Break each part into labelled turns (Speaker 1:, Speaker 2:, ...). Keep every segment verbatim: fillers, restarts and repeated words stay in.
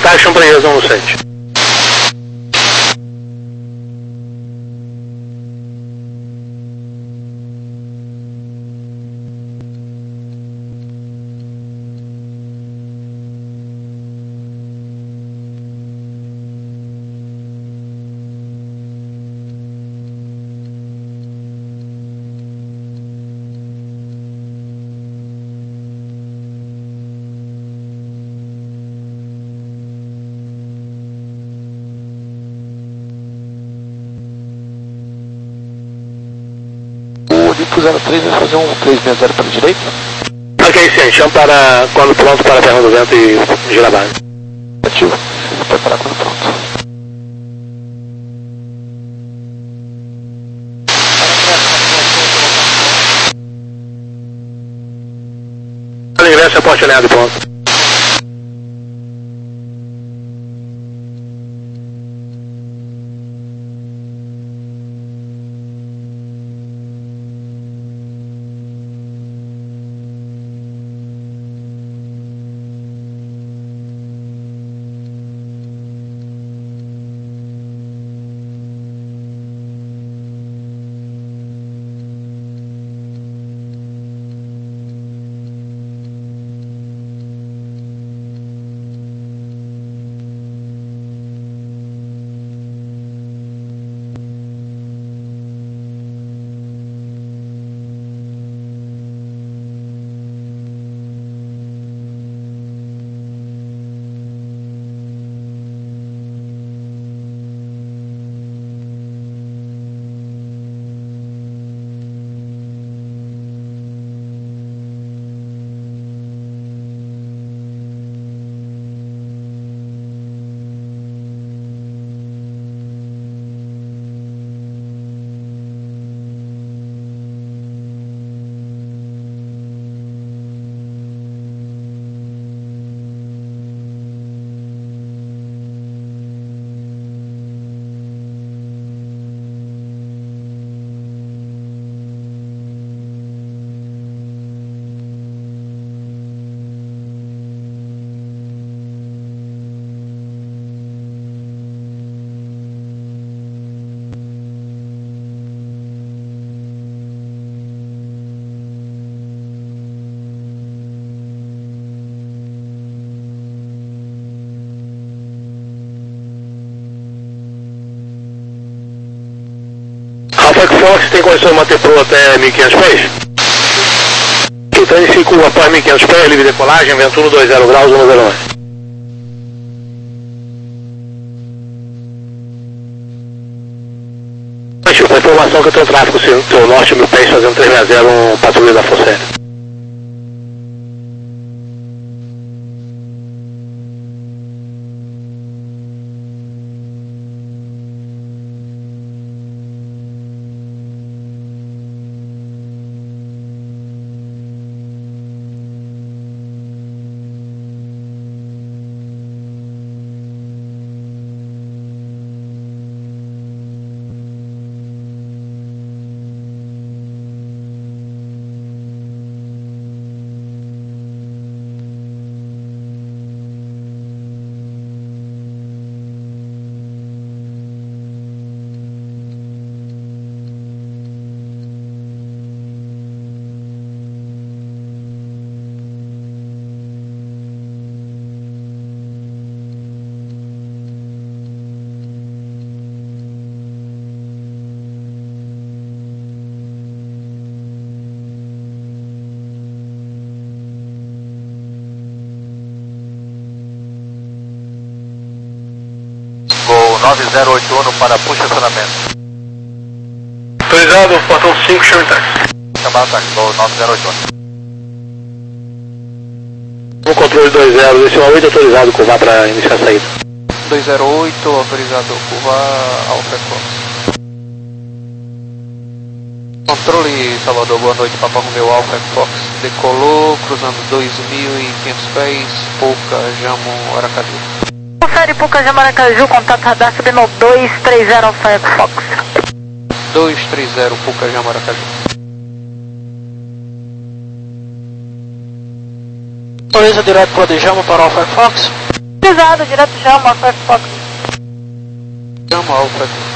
Speaker 1: Protection para eles no site.
Speaker 2: zero três vai fazer um três seis zero para a direita.
Speaker 1: Ok, sim, chama para quando pronto para a perna do vento e gira a base.
Speaker 2: Ativo, vou preparar quando pronto.
Speaker 1: Ingresso é porte alinhado e pronto. Alpha Fox tem condição de manter pro até mil e quinhentos pés? Então ele fica após mil e quinhentos pés, livre de decolagem, vento um dois zero graus, um zero um. A informação que eu tenho tráfego seu norte, mil pés, fazendo três seis zero, um patrulha da Força Aérea.
Speaker 2: nove zero oito um para push acionamento.
Speaker 1: Autorizado, portão cinco, chama em táxi.
Speaker 2: Chamada ataque, Gol nove zero oito um.
Speaker 1: No controle dois zero, decimal oito, autorizado curvar para iniciar a saída.
Speaker 2: dois zero oito, autorizado curvar Alpha Fox. Controle Salvador, boa noite, Papa Romeo Alpha Fox. Decolou, cruzando dois mil e quinhentos pés, Pouca, Jamo, Aracaju.
Speaker 3: Confere Pouca, Jamo, Aracaju, contato radar subindo dois três zero Alpha Fox.
Speaker 2: dois três zero, Pouca, Jamo, Aracaju.
Speaker 3: Autoriza direto para o Jamo para Alpha Fox. Pesado, direto já, uma Alpha Fox.
Speaker 2: Chama Alpha Fox.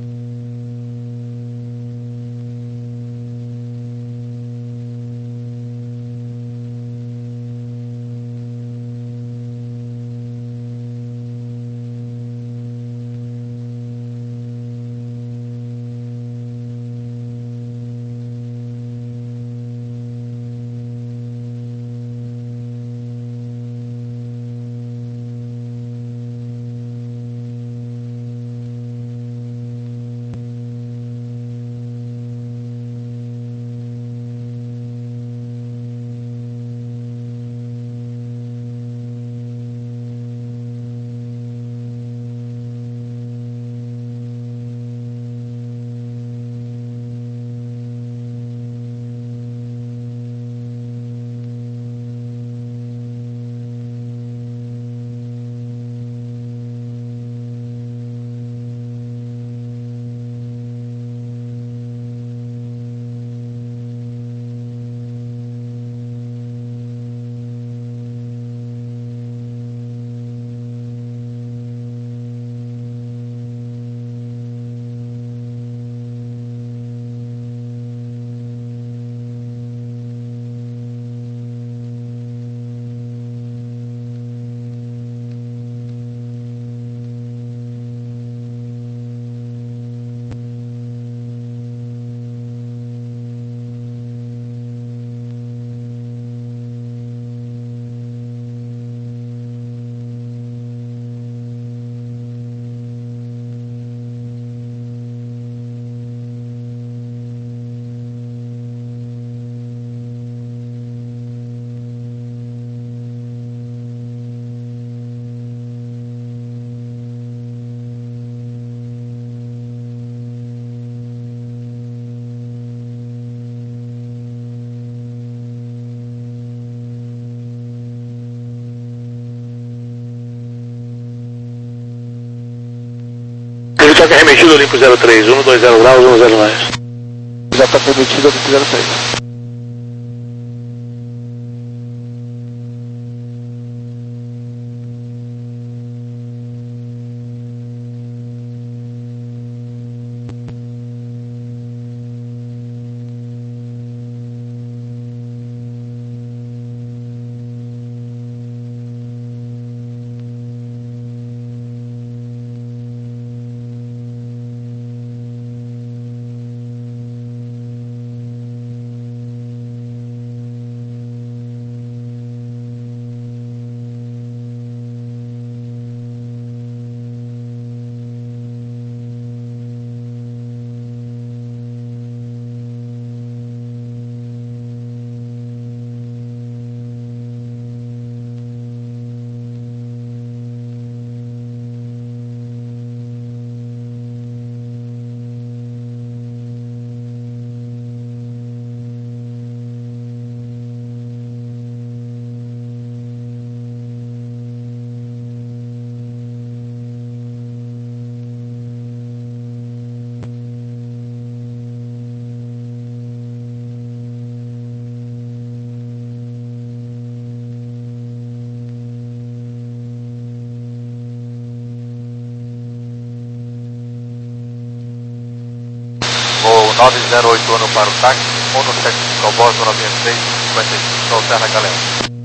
Speaker 1: Ele toca remetido Olimpo zero três, um dois zero graus, um zero mais.
Speaker 4: Já está remetido Olimpo zero três.
Speaker 5: nove zero oito ano para o táxi, um no sete cinco ao Boston noventa e três, cinquenta e cinco, soltar na galera.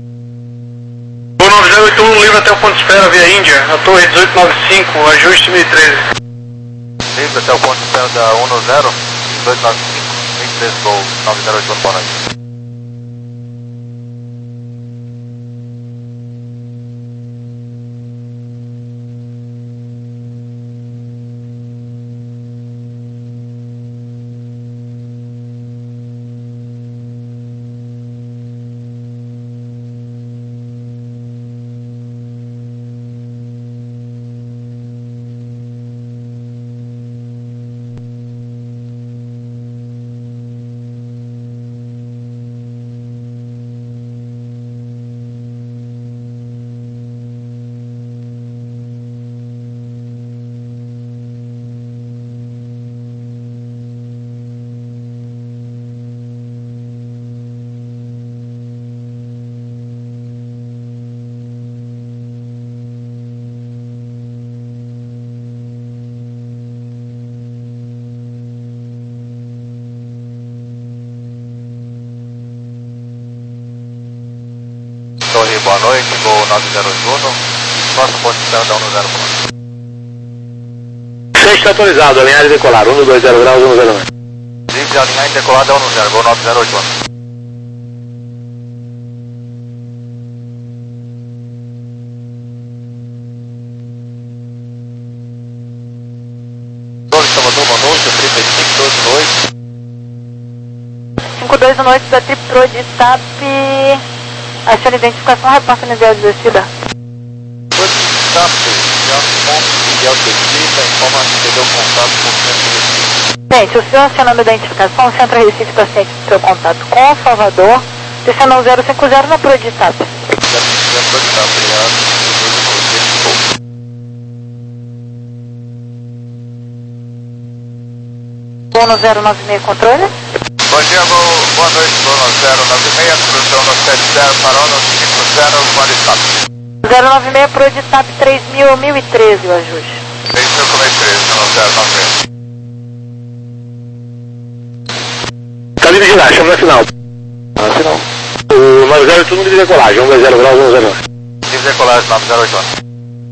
Speaker 1: O nove zero oito um livre até o ponto de espera via Índia, a torre dezoito noventa e cinco, ajuste mil e treze.
Speaker 5: Livre até o ponto de espera da um no zero, dezoito noventa e cinco, vinte e três Gol, nove zero oito um, boa noite. boa noite, Gol nove zero oito um, nosso ponto de espera da um zero ponto.
Speaker 1: seis está autorizado, alinhar e decolar, um dois zero graus, um zero um.
Speaker 5: Livre de alinhar e decolar da um zero, Gol nove zero oito um. Salvador, boa noite, trinta e cinco, doze noite.
Speaker 3: cinco dois noite da Trip Pro de T A P. Achando identificação, repassa no ideal de descida.
Speaker 5: Hoje está Japão, ideal de descida, informa que perdeu contato com o centro de Recife.
Speaker 3: Gente, o senhor acionando a identificação, o Centro Recife está ciente do seu contato com o Salvador, descendo zero cinco zero na Pro de T A P.
Speaker 5: zero cinco zero Pro de T A P, obrigado.
Speaker 3: um zero nove seis controle.
Speaker 5: Bom dia, boa noite, Gol zero nove seis, produção no sete zero, parou no cinco zero, vale T A P.
Speaker 3: zero nove seis Pro de T A P três mil, mil e treze o ajuste.
Speaker 5: três mil e treze, zero nove seis.
Speaker 1: Tá livre de lá, chama na final.
Speaker 4: Na final.
Speaker 1: O nove zero oito um livre de decolagem, um dois zero graus, um zero um.
Speaker 5: Livre de decolagem, nove zero oito um.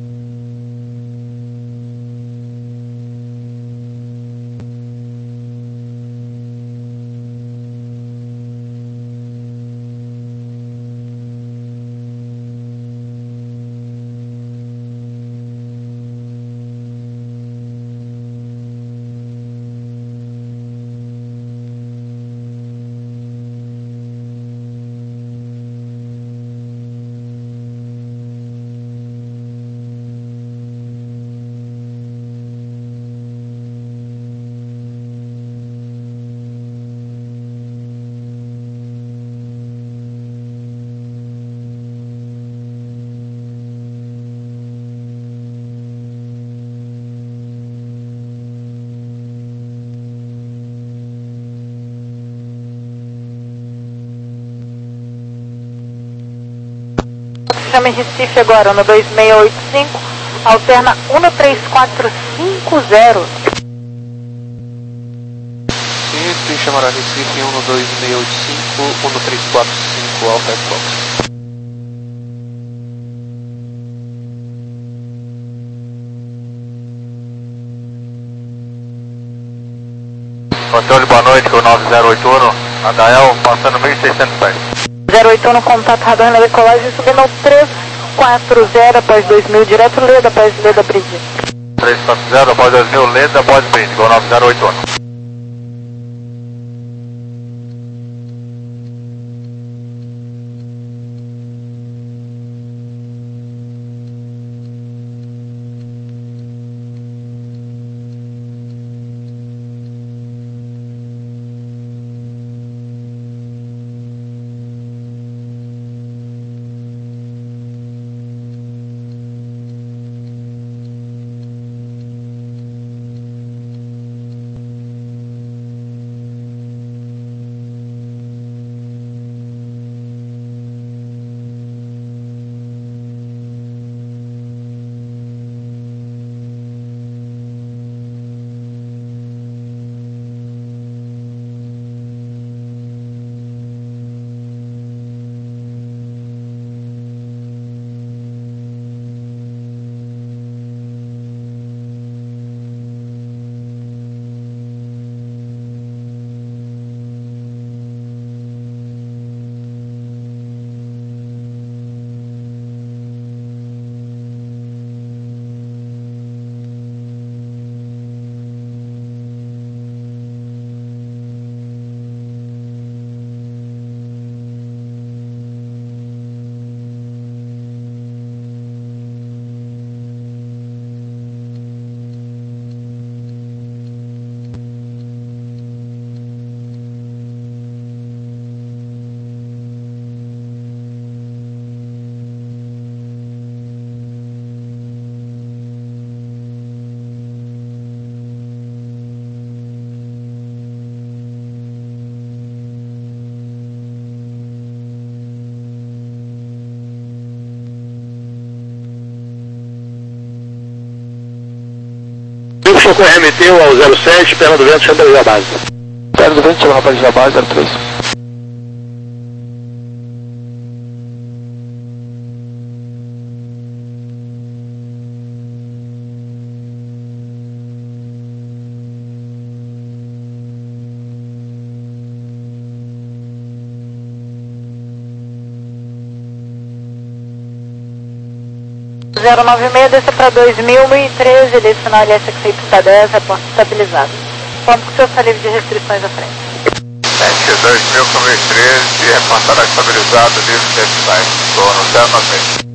Speaker 3: Chame Recife agora no dois seis oito cinco, alterna um três quatro cinco zero.
Speaker 2: Ciente, chamará Recife um dois seis oito cinco, um três quatro cinco, Alpha Fox.
Speaker 5: Controle, boa noite, Gol nove zero oito um, Adael, passando mil e seiscentos pés.
Speaker 3: zero oito um no contato radar na decolagem, subindo ao três quatro zero após dois mil, direto Leda, após Leda Bridge.
Speaker 5: três quatro zero, após dois mil, Leda, após Bridge, Gol nove zero oito um.
Speaker 1: O socorro remeteu ao zero sete, perna do vento, chama da base.
Speaker 4: Perna do vento, chama rapaz da base, zero três.
Speaker 3: zero nove seis, desça para dois mil e treze, direcional L S X Y P dez, reporte estabilizado. Vamos com o seu livre de restrições à frente.
Speaker 5: Sete dois mil e treze, reportará estabilizado, livre de restrições. Estou no zero nove seis.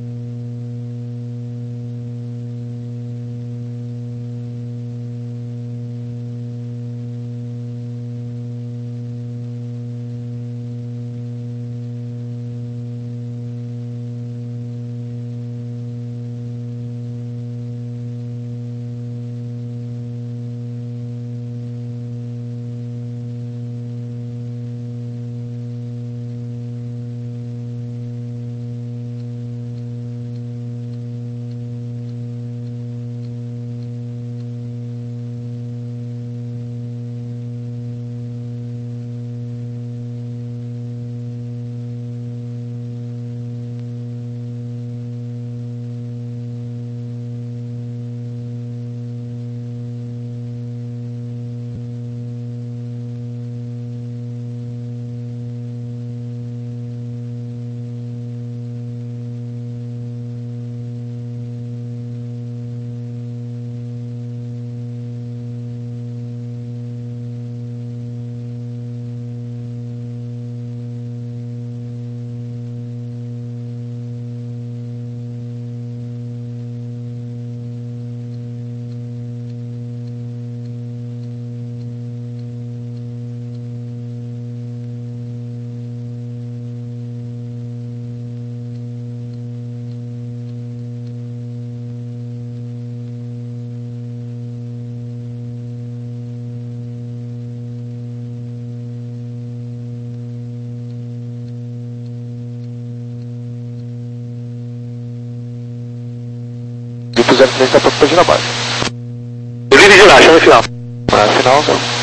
Speaker 4: Vitor zero três está pronto para girar baixo.
Speaker 1: Livre girar, chama final.
Speaker 4: Na final, não.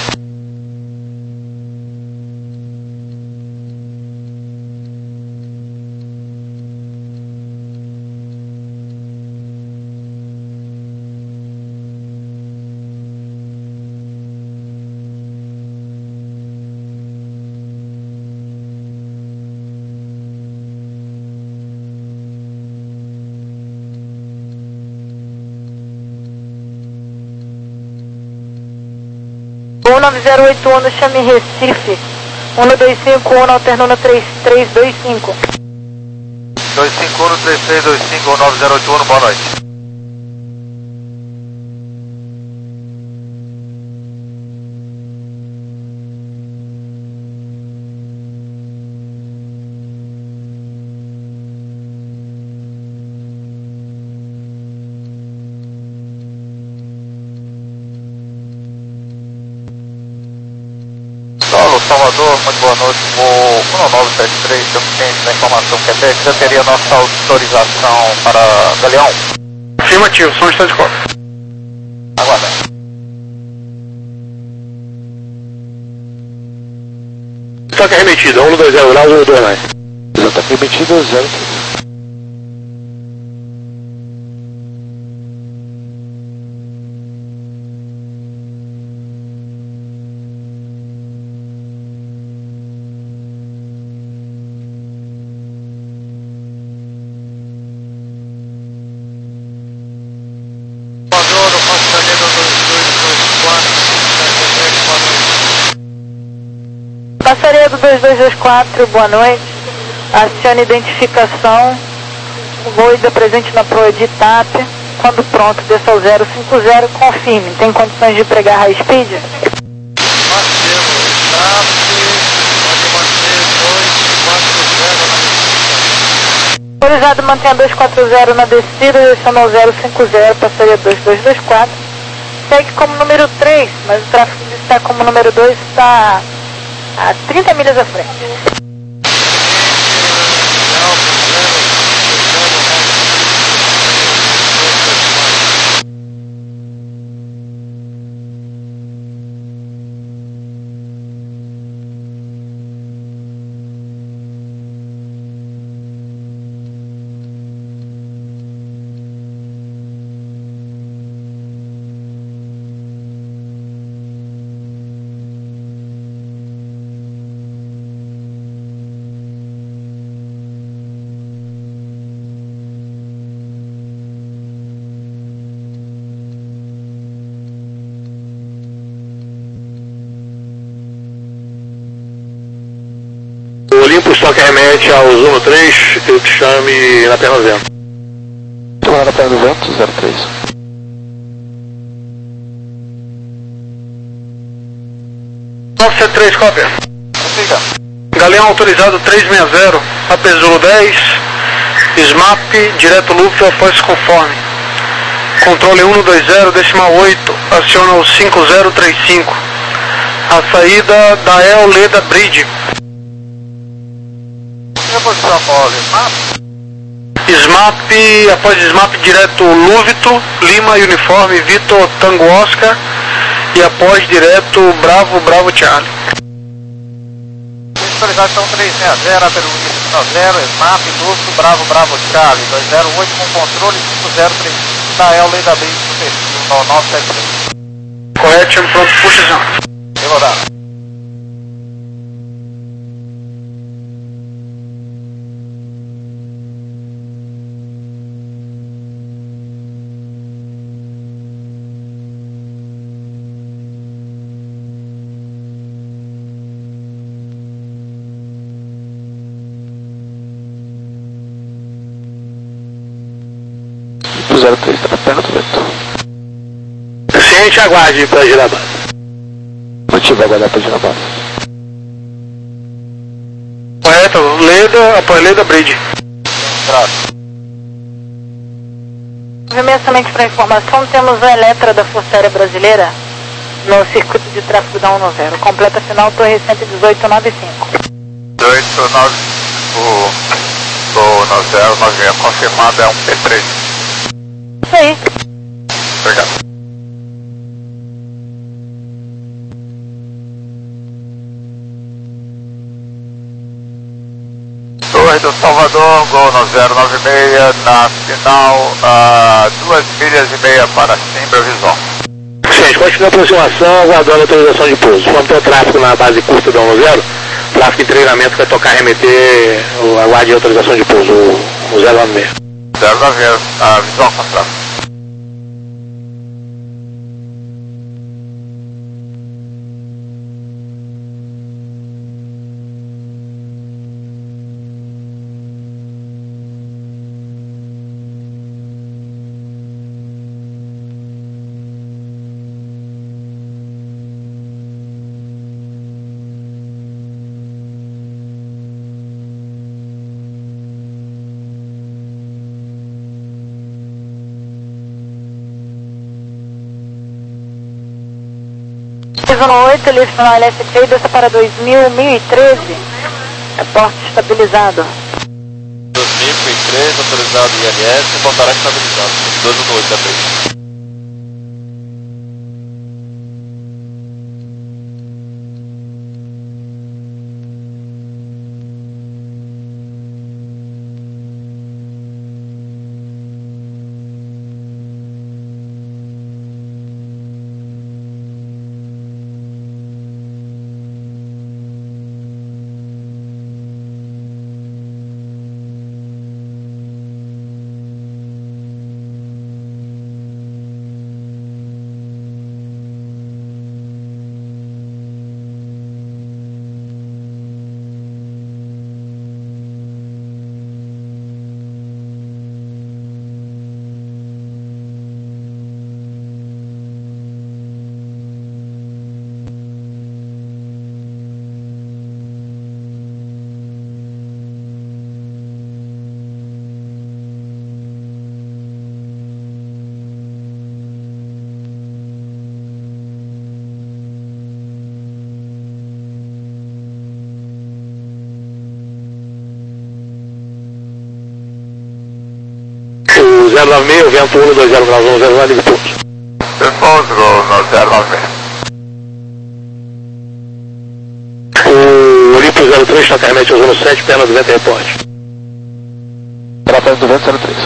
Speaker 3: um nove zero oito um no chame Recife, um dois cinco um alternando três três dois cinco.
Speaker 5: dois cinco um, três três dois cinco, um nove zero oito um, boa noite. Salvador, muito boa noite, o um nove sete três, estamos cientes da informação que é técnica, já teria nossa autorização para Galeão?
Speaker 1: Afirmativo, som está de cor.
Speaker 5: Aguarda.
Speaker 1: Toque remetido, um dois zero graus, um dois mais.
Speaker 4: Está remetido, zero três.
Speaker 3: Passaria do dois dois dois quatro, boa noite. Acione identificação. O voo está presente na proa de Itap. Quando pronto, desça ao zero cinco zero, confirme. Tem condições de pregar high speed?
Speaker 5: Mantemos Itap, pode manter dois quatro zero na
Speaker 3: Autorizado, mantenha dois quatro zero na descida, descendo ao zero cinco zero, passaria dois dois dois quatro. Segue como número três, mas o tráfego está como número dois, está a trinta milhas à frente.
Speaker 1: Olympus, toque remete ao Zuno três, eu te chame na perna do vento.
Speaker 4: Tomar na perna do vento, zero três.
Speaker 1: nove sete três, cópia.
Speaker 5: Fica.
Speaker 1: Galeão autorizado trezentos e sessenta, A P Zulu dez, S M A P, direto Lufthansa, após conforme. Controle cento e vinte, decimal oito, aciona o cinco zero três cinco. A saída da El Leda Bridge.
Speaker 5: E a posição após S M A P?
Speaker 1: S M A P, após S M A P, direto Luvito, Lima, Uniforme, Vitor, Tango Oscar. E após direto Bravo, Bravo Charlie.
Speaker 5: Visualização trezentos e sessenta, A P zero, S M A P, Lufto, Bravo, Bravo Charlie, dois zero oito com controle cinco zero três cinco da El Leda Bridge no perfil nove sete três.
Speaker 1: Correto, pronto, puxa já.
Speaker 5: Demorado.
Speaker 4: zero três, está na perna do vento.
Speaker 1: Ciente, aguarde para girar a base.
Speaker 4: Motivo aguardar para girar a base.
Speaker 1: Correto, Leda, após Leda Bridge.
Speaker 5: Trato.
Speaker 3: Imensamente para informação, temos a Eletra da Força Aérea Brasileira no circuito de tráfego da cento e dez. Completa final Torre cento e dezoito noventa e cinco.
Speaker 5: dezoito nove do nove zero nove seis, confirmado é um P três.
Speaker 3: Isso aí.
Speaker 5: Obrigado. Torre do Salvador, Gol no zero nove seis, na final, a duas milhas e meia para Simbra Visão.
Speaker 1: Gente, continua a aproximação, aguardando a autorização de pouso. Vamos ter o tráfego na base curta da cento e dez, tráfego em treinamento vai tocar remeter, aguarde a autorização de pouso, o zero nove seis.
Speaker 5: zero nove seis, a visão contra.
Speaker 3: Zona oito, livre final L S T, desça para dois mil, mil e treze. Reporte estabilizado.
Speaker 6: dois mil e treze, autorizado I L S, voltará estabilizado. dois no oito da frente.
Speaker 1: zero nove seis, vento um dois zero nove um zero um, livre pouso.
Speaker 5: Repouso, Gol no zero nove seis.
Speaker 1: O Olympus zero três, toca remete ao zero sete, perna do vento e reporte.
Speaker 4: Para perna do vento, zero três.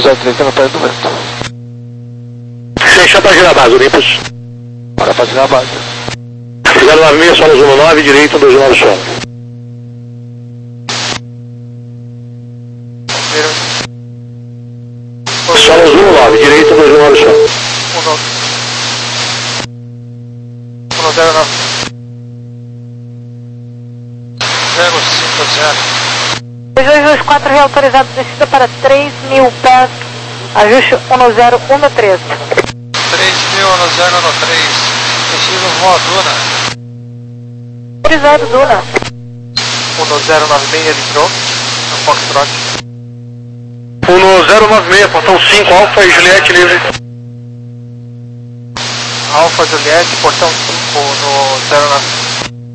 Speaker 4: zero três na praia do vento.
Speaker 1: Fechar a página base, Olympus.
Speaker 4: Bora fazer a base.
Speaker 1: zero nove seis, solo um nove, direito, dois nove solo. Solo um nove, direito, dois nove solo.
Speaker 5: um zero nove. zero cinco zero.
Speaker 3: dois dois dois quatro reautorizado, descida para três mil pés, ajuste um zero um três.
Speaker 5: três mil, um zero um três. Preciso voar Duna.
Speaker 3: Autorizado, Duna.
Speaker 5: um zero nove seis, entrou. No Foxtrot.
Speaker 1: um zero nove seis, portão cinco, Alfa e Juliette livre.
Speaker 5: Alfa Juliette, portão cinco no zero nove seis.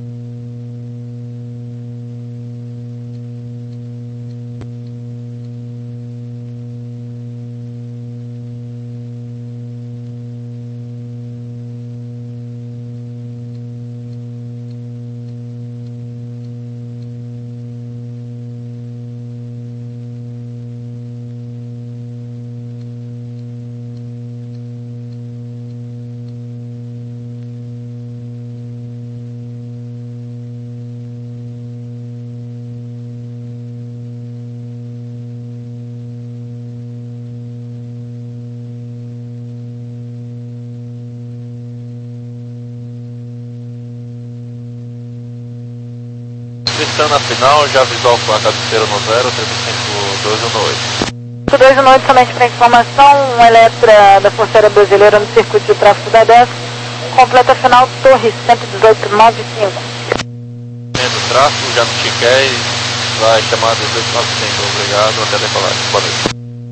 Speaker 6: Pistando na final, já avisou a cabeceira no zero, trinta e cinco, dois um oito.
Speaker 3: dois um oito, somente para informação, um Eletra da Força Aérea Brasileira no circuito de tráfego da D E S, completa final Torre cento e dezoito, nove cinco.
Speaker 6: Tendo tráfego, já no Chiquei, vai chamar dezoito nove cinco, obrigado, até decolar. Boa noite.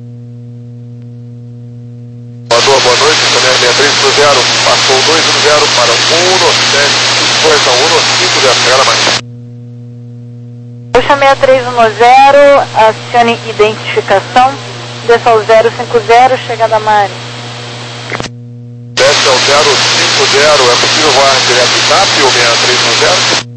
Speaker 7: Boa, boa noite, também seis três zero, passou dois um zero para um sete, correção um cinco zero, chegada mais.
Speaker 3: Puxa seis três um zero, acione identificação, desça ao zero cinco zero, chegada a Mari.
Speaker 7: Desce ao zero cinco zero, é possível voar direto de T A P ou seis três um zero?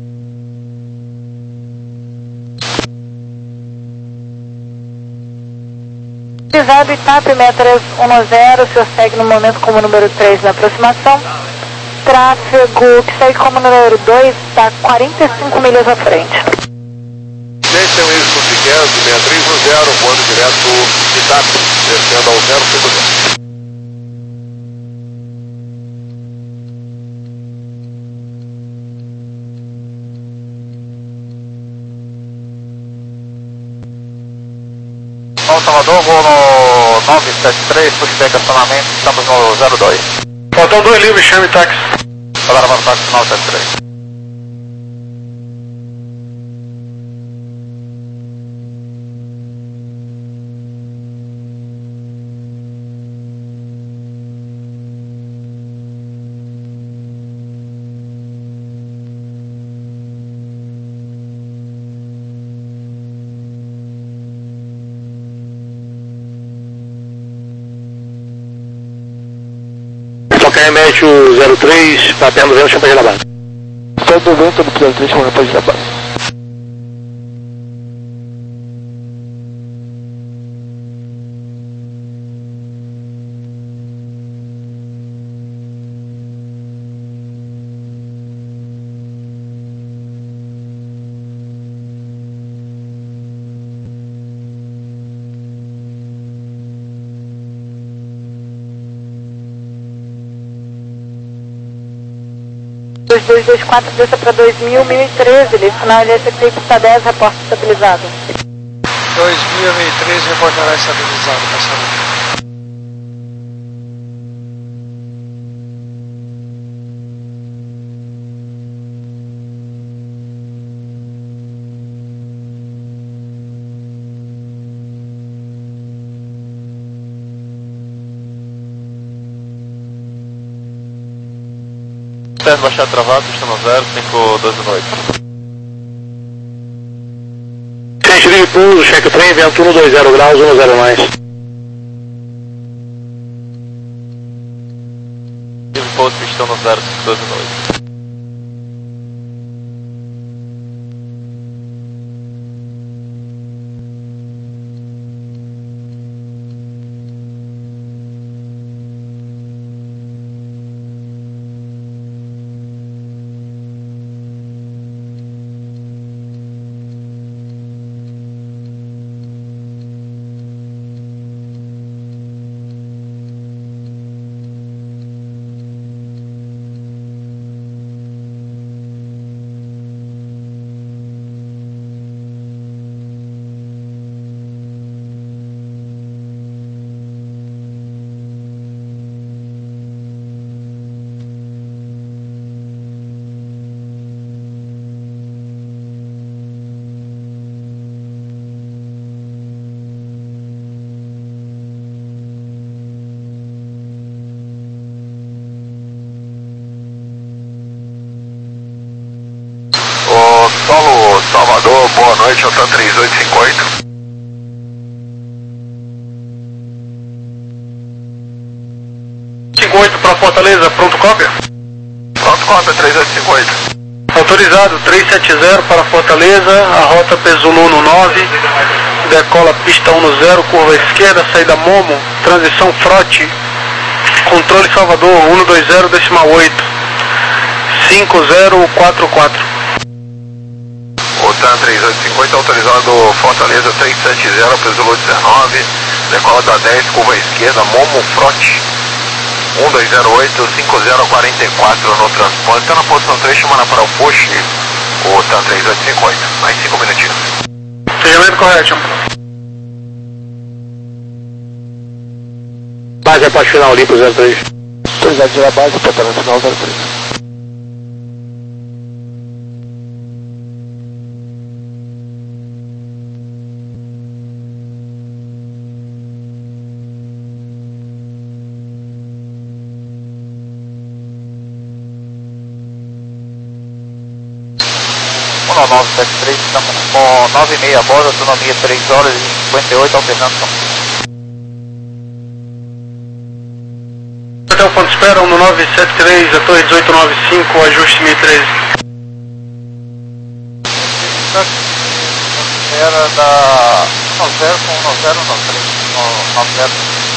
Speaker 3: Utilizado I T A P seis três um zero, o senhor segue no momento como número três na aproximação. Tráfego que segue como número dois está quarenta e cinco milhas à frente.
Speaker 7: Deixem o eixo Figueiredo, seis três um zero, voando direto de T A P, descendo ao zero cinco zero.
Speaker 5: Bom, Salvador, vou no nove sete três, pushback acionamento, estamos no zero dois.
Speaker 1: Portão dois livre, chame táxi.
Speaker 5: Para levar o táxi nove sete três.
Speaker 1: Médio zero três, para perto do vento, chama para base.
Speaker 4: Perto do vento do zero três, chama para a base.
Speaker 3: dois dois dois quatro, desça para dois mil, mil e treze, ele final L S T pista dez, reporte estabilizado.
Speaker 5: dois mil, mil e treze, reportará estabilizado, passarinho.
Speaker 6: Tendo baixar travado, estamos no zero cinco dois um oito.
Speaker 1: Frente de pouso, cheque trem, vento um dois zero graus, um zero mais.
Speaker 6: Livre pouso, pistão no zero cinco dois um oito.
Speaker 7: Boa noite, Alta três oito cinco oito.
Speaker 1: cinco oito para Fortaleza, pronto cópia?
Speaker 7: Pronto cópia, três oito cinco oito.
Speaker 1: Autorizado, três sete zero para Fortaleza, a rota Pezulo nove, decola pista dez, curva esquerda, saída Momo, transição Frote, controle Salvador, cento e vinte, decimal oito, cinco zero quatro quatro.
Speaker 7: Otan três oito cinco oito, autorizado Fortaleza três sete zero, Pezulo dezenove, decola da dez, curva esquerda, Momo Frote, um dois zero oito, cinco zero quatro quatro no transponder, está na posição três, chamando para o push, o Otan três oito cinco oito, mais cinco minutinhos.
Speaker 1: Segmento correto. Base a parte final, limpo zero três.
Speaker 4: Autorizado de base, portão final zero três.
Speaker 5: nove sete três, estamos com nove e meia a bordo, autonomia três horas e cinquenta e oito, alternando.
Speaker 1: Até o ponto de espera, um nove sete três, a torre dezoito nove cinco, ajuste mil e treze.
Speaker 5: Era da um zero com um zero nove três, nove zero.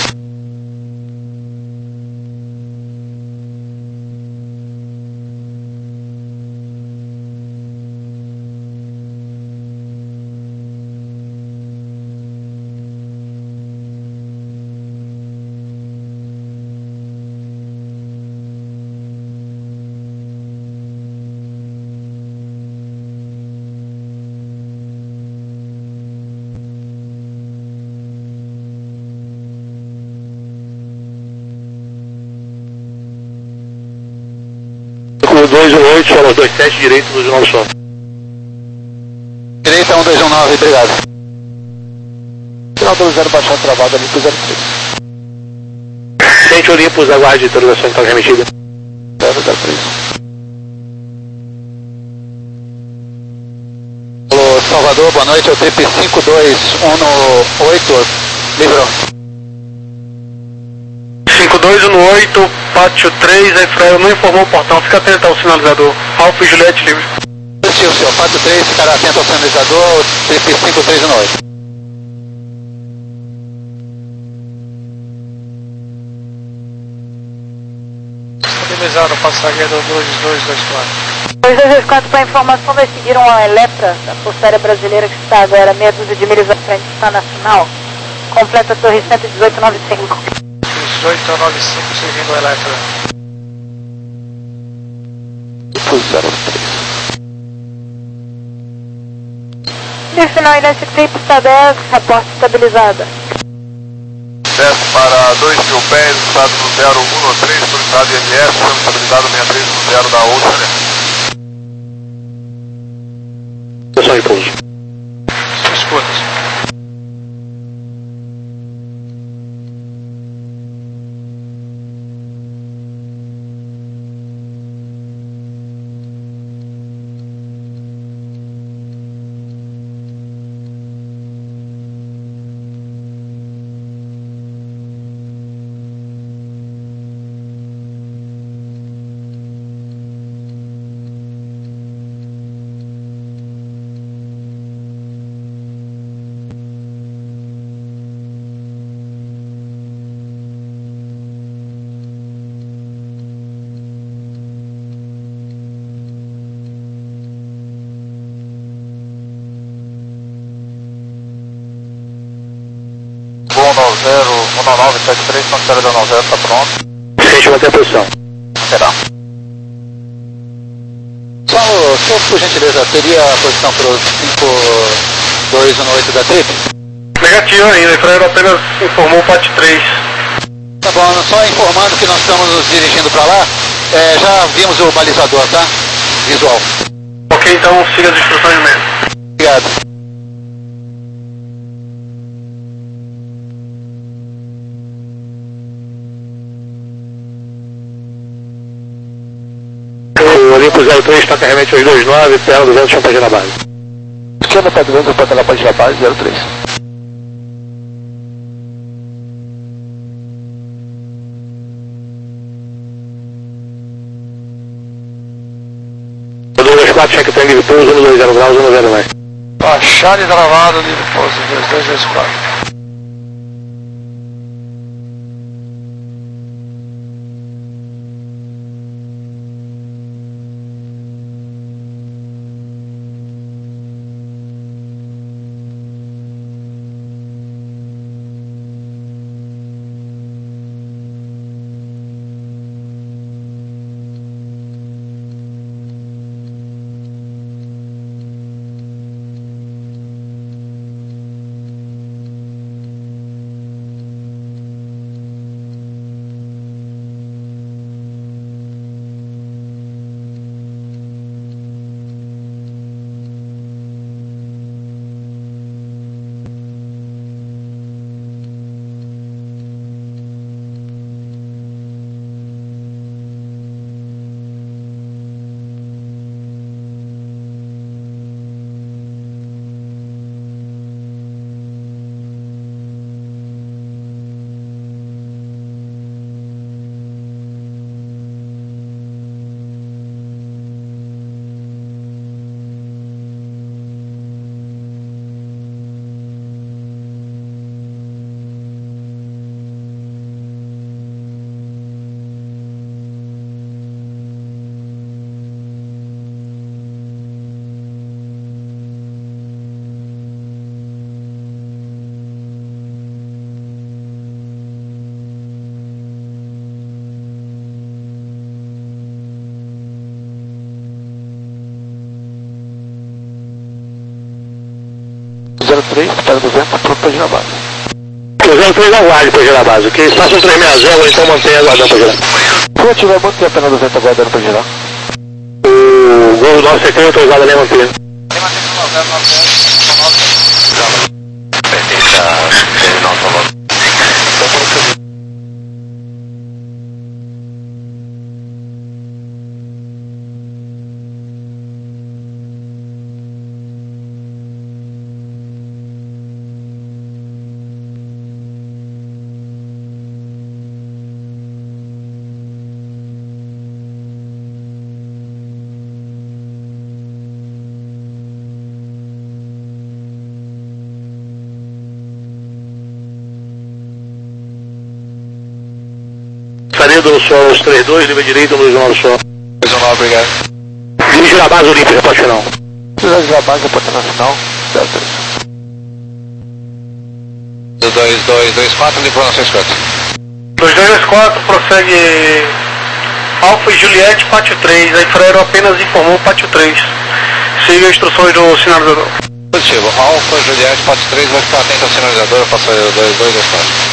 Speaker 1: dois um oito, solo dois sete, direito do Jornal do Sol.
Speaker 5: Direita um dois um nove, obrigado.
Speaker 4: Final do zero baixado travado ali pro zero três.
Speaker 1: Sente Olympus, aguarde de interrogação então remetida.
Speaker 4: zero zero três.
Speaker 5: Alô, Salvador, boa noite, é o T P cinco dois um oito, livrou.
Speaker 1: cinco dois um oito, pátio três, a Infraero não informou o portão, fica atento ao sinalizador. Alfa e Juliette livre.
Speaker 5: Positivo, senhor, pátio três, ficará atento ao sinalizador, T P cinco três um oito.
Speaker 2: Disponibilizado, passageiro dois dois dois quatro.
Speaker 3: dois dois dois quatro, para informação, nós seguiram a Eletra, da Força Aérea Brasileira, que está agora meia dúzia de milhas à frente, está na final. Completa a torre cento e dezoito nove cinco.
Speaker 2: dezoito nove cinco, seguindo o Electra.
Speaker 4: zero três.
Speaker 3: De final, Inência Clipe, está dez, reporte estabilizada.
Speaker 7: dez para dois mil pés, estado no zero um três, autorizado I M S, chama estabilizado sessenta e três no zero da outra, né?
Speaker 1: Atenção em pouso.
Speaker 2: Escutas.
Speaker 5: zero um nove sete três, cancela da zero, está pronto.
Speaker 1: Sente manter a posição.
Speaker 5: Será? Só, só por gentileza, teria a posição para o cinco dois um oito da trip?
Speaker 1: Negativo ainda, a Infraero apenas informou o P A T três.
Speaker 5: Tá bom, só informando que nós estamos nos dirigindo para lá, é, já vimos o balizador, tá? Visual.
Speaker 1: Ok, então siga as instruções mesmo.
Speaker 5: Obrigado.
Speaker 1: O Olympus zero três, toca remete aos dois nove, perna do vento, chantagem na base.
Speaker 4: Esquerda para dentro, para na página base, zero três.
Speaker 1: dois quatro, cheque tangue de pouso, um dois zero graus, um zero mais.
Speaker 5: Baixar e travado, livre pouso, dois dois dois quatro.
Speaker 4: zero três, para o vento, pronto para girar a base.
Speaker 1: zero três aguarde para girar a base, ok? Faça um três seis zero, então mantenha aguardando para girar.
Speaker 4: Se eu tiver muito tempo na duzentos aguardando para girar.
Speaker 1: O Gol nosso é autorizado ali a manter. Saída do sol, os três dois, nível direito, dois um nove sol.
Speaker 5: dois um nove, obrigado.
Speaker 1: Dirige na base olímpica, reporte final.
Speaker 4: Precisa girar a base, reporte nacional, zero três.
Speaker 5: dois dois dois quatro, informações quatro.
Speaker 1: dois dois dois quatro, prossegue Alfa e Juliette, pátio três. A Infraero apenas informou pátio três. Siga as instruções do sinalizador.
Speaker 5: Positivo, Alfa, Juliette, pátio três, vai ficar atento ao sinalizador, passageiro dois dois dois quatro.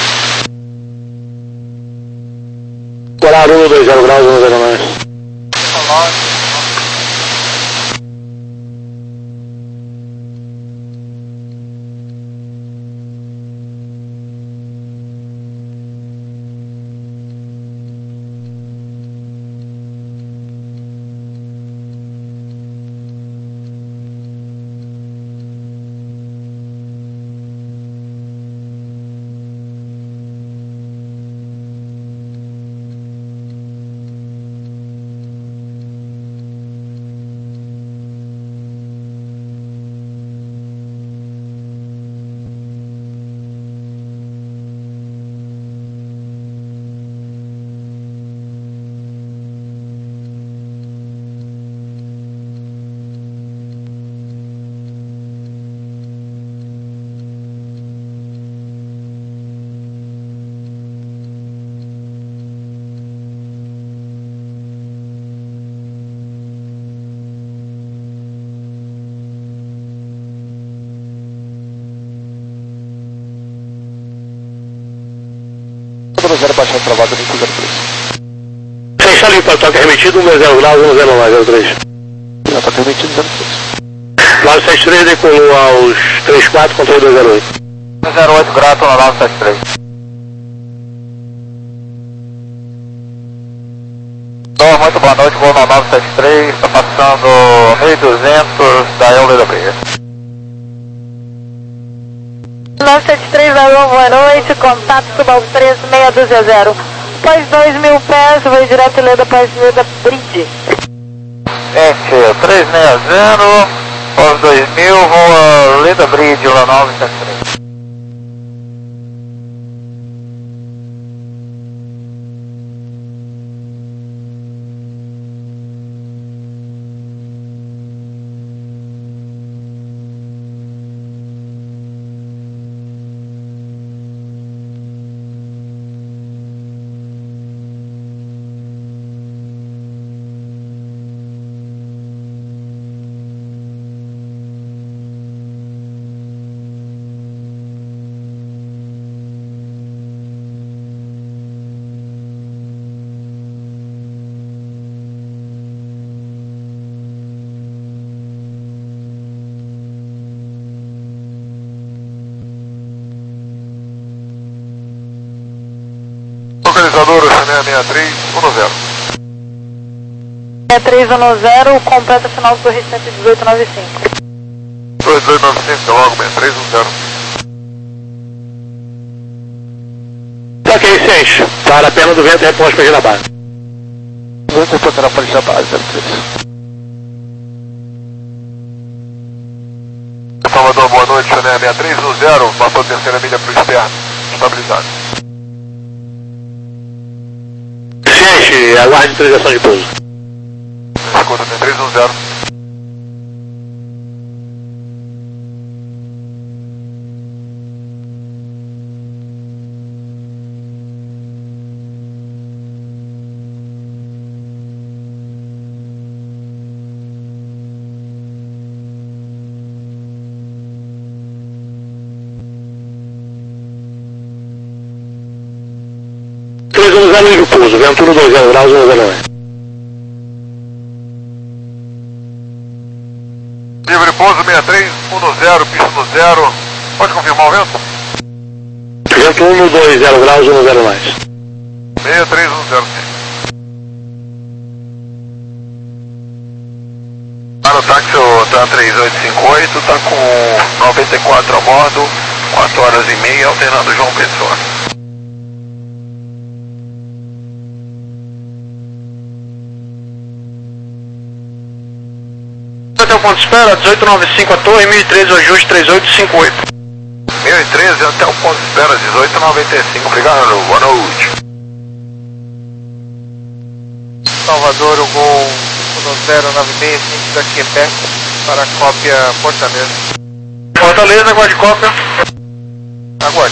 Speaker 1: Horário um dois zero graus, um zero mais.
Speaker 4: zero baixar travado no zero três.
Speaker 1: Fechar ali para toque remetido, um dois zero graus, um zero mais, zero três.
Speaker 4: Já está remetido zero três.
Speaker 1: nove sete três decolou aos três quatro, controle dois zero oito.
Speaker 5: dois zero oito, grato na nove sete três. Oh, muito boa noite, voo na nove sete três, está passando mil e duzentos da Euler da Briga.
Speaker 3: sete três, alô, boa noite, contato subalto três meia dúzia zero. Após dois mil pés, vou direto Leda, após Leda, Bridge.
Speaker 5: Gente, três seis zero, após dois mil, vou a Leda Bridge, lá nove sete três.
Speaker 7: Localizador Oceania seis três um zero.
Speaker 3: seis três um zero, completa final do torre cento e dezoito noventa e cinco.
Speaker 7: dois dois nove cinco, logo seis três um zero.
Speaker 1: Ok, seis. Para a perna do vento e responde para a base.
Speaker 4: Vento reportar a parte da base, zero três.
Speaker 7: Salvador, boa noite, Oceania seis três um zero, passou a terceira milha para o externo, estabilizado.
Speaker 1: Ciente, aguarde autorização de pouso.
Speaker 7: Escuta, seis três um zero.
Speaker 1: três um zero livre pouso, Ventura dois zero graus um zero nove.
Speaker 7: Livre pouso seis três um zero, pista no zero. Pode confirmar o vento?
Speaker 1: Vento um dois zero graus um zero mais.
Speaker 7: seis três um zero, sim. Tá no táxi, o T A três oito cinco oito, tá com noventa e quatro a bordo, quatro horas e meia, alternando João Pessoa.
Speaker 1: Até o ponto de espera, dezoito noventa e cinco a torre, mil e treze, o ajuste três oito cinco oito.
Speaker 7: mil e treze até o ponto de espera, dezoito noventa e cinco, obrigado, boa noite.
Speaker 5: Salvador, o Gol um zero nove seis cinco da Quebec para a cópia Fortaleza.
Speaker 1: Fortaleza, aguarde cópia.
Speaker 5: Aguarde.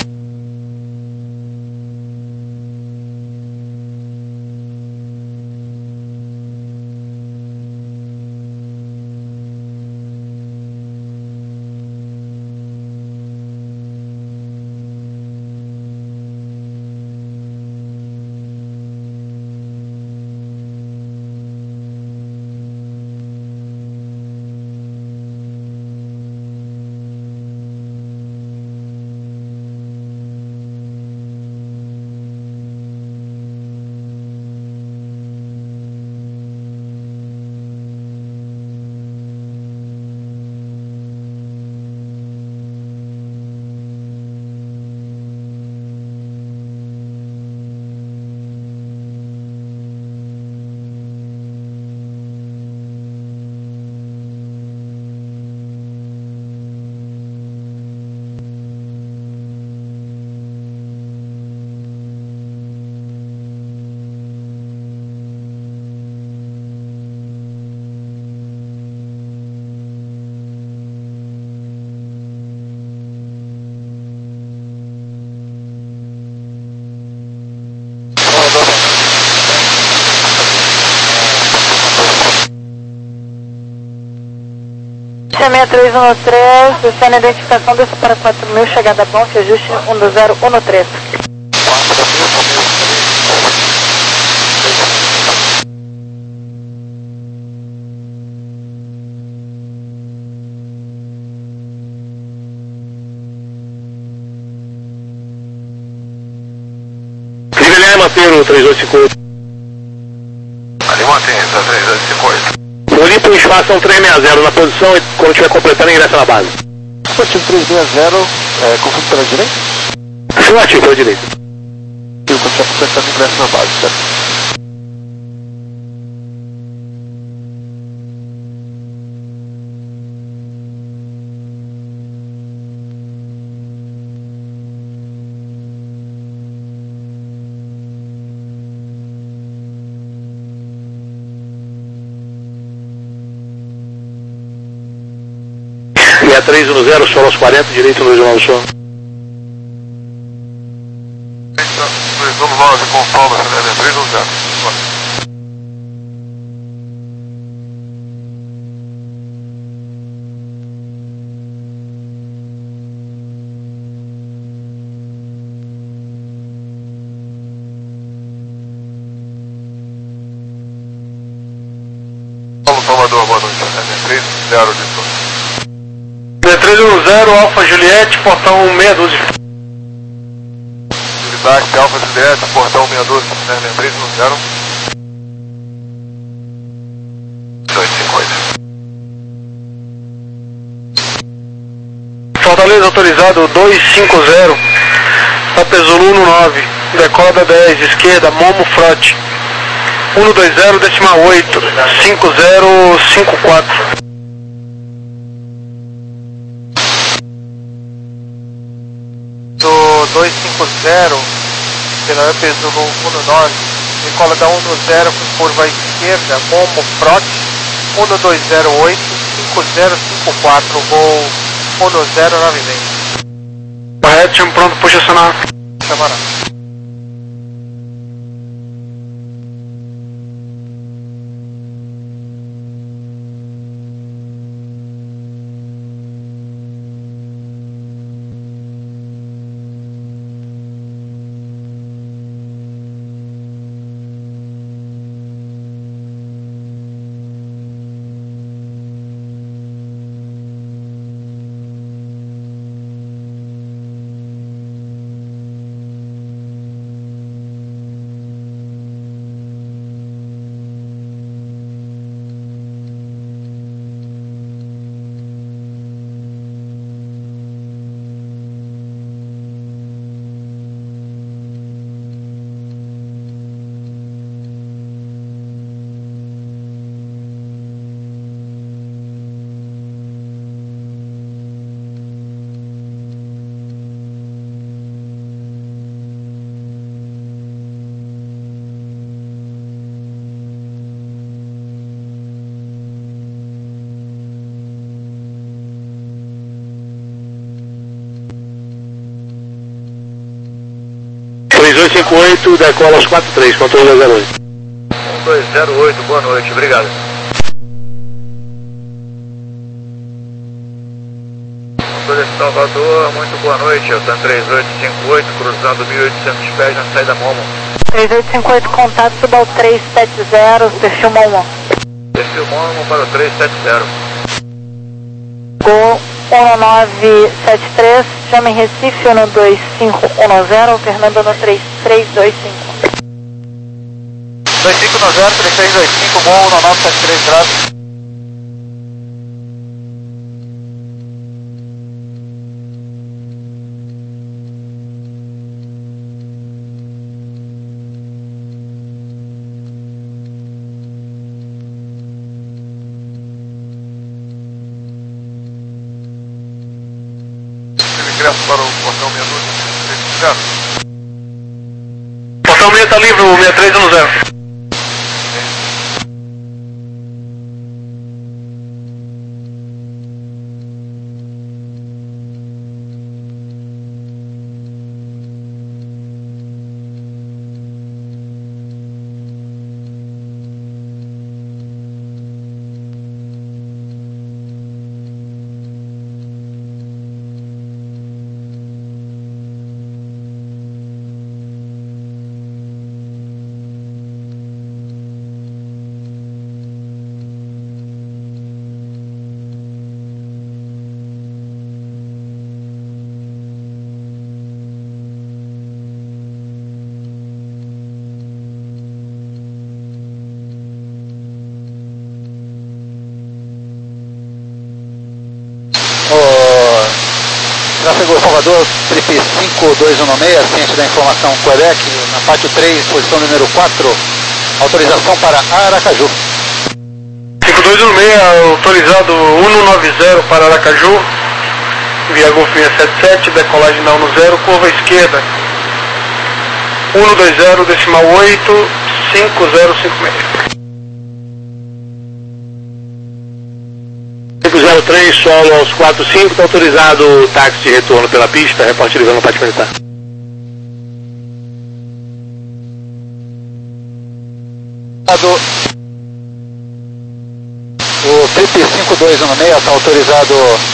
Speaker 3: seis três um três, descendo a identificação, desça para quatro mil, chegada bom, se ajuste um zero um três.
Speaker 1: Liga manter o três oito cinco oito.
Speaker 7: Ali mantém, tá três oito cinco oito.
Speaker 1: Monitor espaço um três seis zero na posição e quando estiver completando ingressa na base.
Speaker 4: Positivo três seis zero, É, confirmo pela direita?
Speaker 1: Afirmativo, pela direita.
Speaker 4: Eu vou estar completando o ingresso na base, certo?
Speaker 1: seis três um zero, solo aos quarenta, direito no regional do som.
Speaker 7: três um nove com solo, três um zero. Solo Salvador, boa noite. três um zero de som.
Speaker 1: três um zero, Alfa Juliette, portão meia dúzia.
Speaker 7: Unidade Alfa Juliette, portão meia dúzia, três um zero. dois cinco oito.
Speaker 1: Fortaleza autorizado dois cinco zero, Apezulu um nove, decola dez, esquerda, Momo Frote. um dois zero, decimal oito, cinco zero cinco quatro.
Speaker 5: Do dois cinco zero, General Apezulu um nove, decola da um zero com curva esquerda, Momo Frote, um dois zero oito, cinco zero cinco quatro, voo um zero nove seis.
Speaker 1: Correto, time pronto, puxa acionar.
Speaker 5: Chamará.
Speaker 1: três dois cinco oito, decola aos quatro três, controle zero oito.
Speaker 7: um dois zero oito, boa noite, obrigado. Controle Salvador, muito boa noite, eu tô três oito cinco oito, cruzando mil e oitocentos pés na saída Momo.
Speaker 3: três oito cinco oito, contato, suba ao três sete zero, perfil Momo.
Speaker 7: Perfil Momo para o três sete zero.
Speaker 3: Gol um nove sete três, chame Recife um dois cinco um zero, Fernando no três três dois cinco.
Speaker 5: dois cinco um zero, três três dois cinco, bom um nove sete três, grave.
Speaker 7: Ingresso para o portão meia dúzia.
Speaker 1: Portão meia tá livre, o seis três um zero.
Speaker 8: Salvador, Trip cinco dois um seis, ciente da informação Quebec, na pátio três, posição número quatro, autorização para Aracaju.
Speaker 1: cinco dois um seis, autorizado um nove zero para Aracaju, via Golf seis sete sete, decolagem da um zero, curva esquerda, um dois zero, decimal oito, cinco zero cinco seis.
Speaker 9: cinco zero três, solo aos quatro cinco, está autorizado o táxi de retorno pela pista, reporte ligando no pátio militar.
Speaker 8: O Trip cinco dois um seis está autorizado,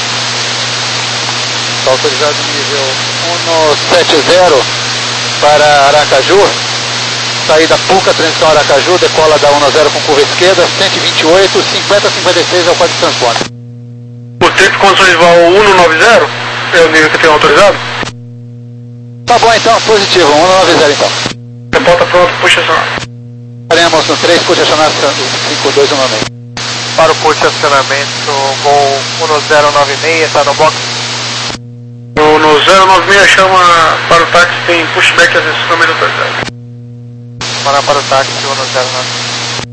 Speaker 8: está autorizado nível um sete zero para Aracaju, saída Puca, transição Aracaju, decola da um zero com curva esquerda, cento e vinte e oito, cinquenta cinquenta e seis é o código de transponder.
Speaker 1: O trip condições de voo um nove zero é o nível que tem autorizado?
Speaker 8: Tá bom então, positivo, um nove zero então.
Speaker 1: Reporta pronto, puxa acionar.
Speaker 8: Faremos no três, puxa acionar cinco dois um seis.
Speaker 5: Para o puxa acionamento, voo um zero nove seis, está no box.
Speaker 1: No, no zero nove seis chama para o táxi, tem pushback e acionamento autorizado.
Speaker 5: Para, para o táxi um zero nove seis.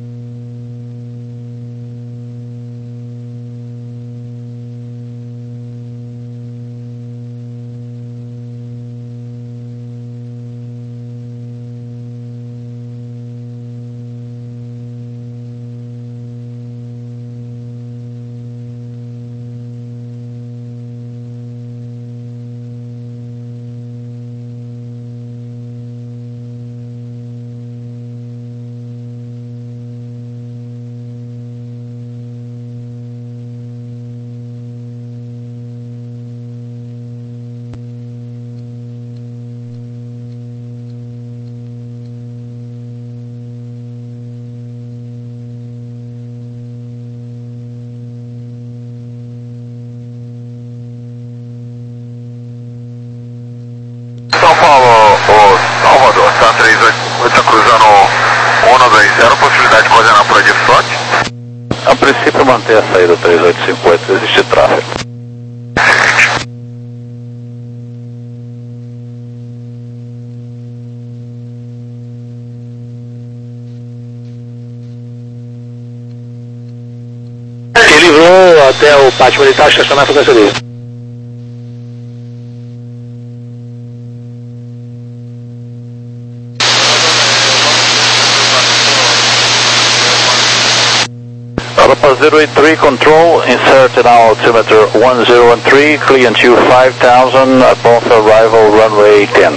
Speaker 7: São Paulo, o Salvador, está três oito oito, está cruzando um dois zero, possibilidade de coordenar por de front?
Speaker 4: A princípio manter a saída três oito cinco oito, existe tráfego.
Speaker 9: Que livrou até o pátio militar estacionar a frequência dele.
Speaker 4: Alpha zero eight three control, insert in our altimeter one zero one three, clear to five thousand, above arrival runway ten.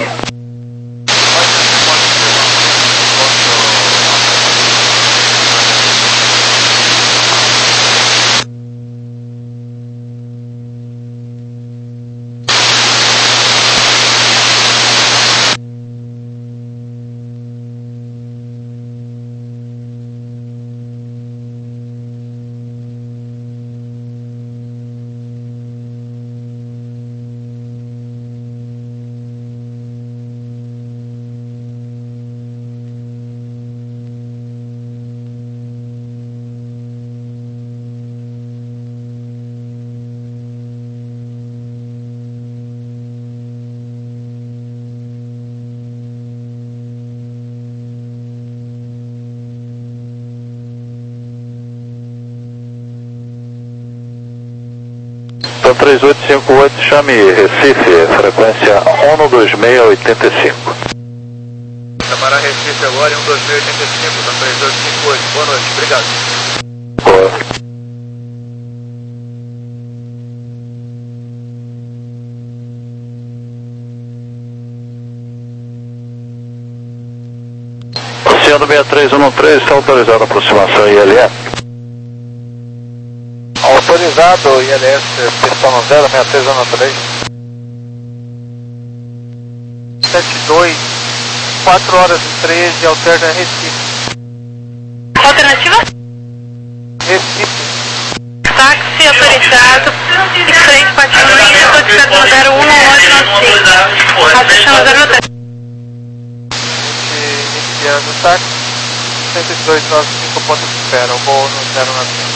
Speaker 4: Então três oito cinco oito, chame Recife, frequência um dois seis oito cinco.
Speaker 6: Chamar Recife agora em um dois seis oito cinco, então três oito cinco oito. Boa noite, obrigado.
Speaker 4: Boa. Oceano seis três um três, está autorizada a aproximação I L E.
Speaker 5: Autorizado, I L S, pistão zero seis três um três. sete dois, quatro horas e treze, alterna Recife.
Speaker 3: Alternativa?
Speaker 5: Recife.
Speaker 3: Táxi autorizado, de frente para a Luísa, autorizado no zero um nove nove cinco. Abaixando zero três.
Speaker 5: Iniciando o táxi, cento e dois nove cinco, ponto de espera, o voo no zero nove cinco.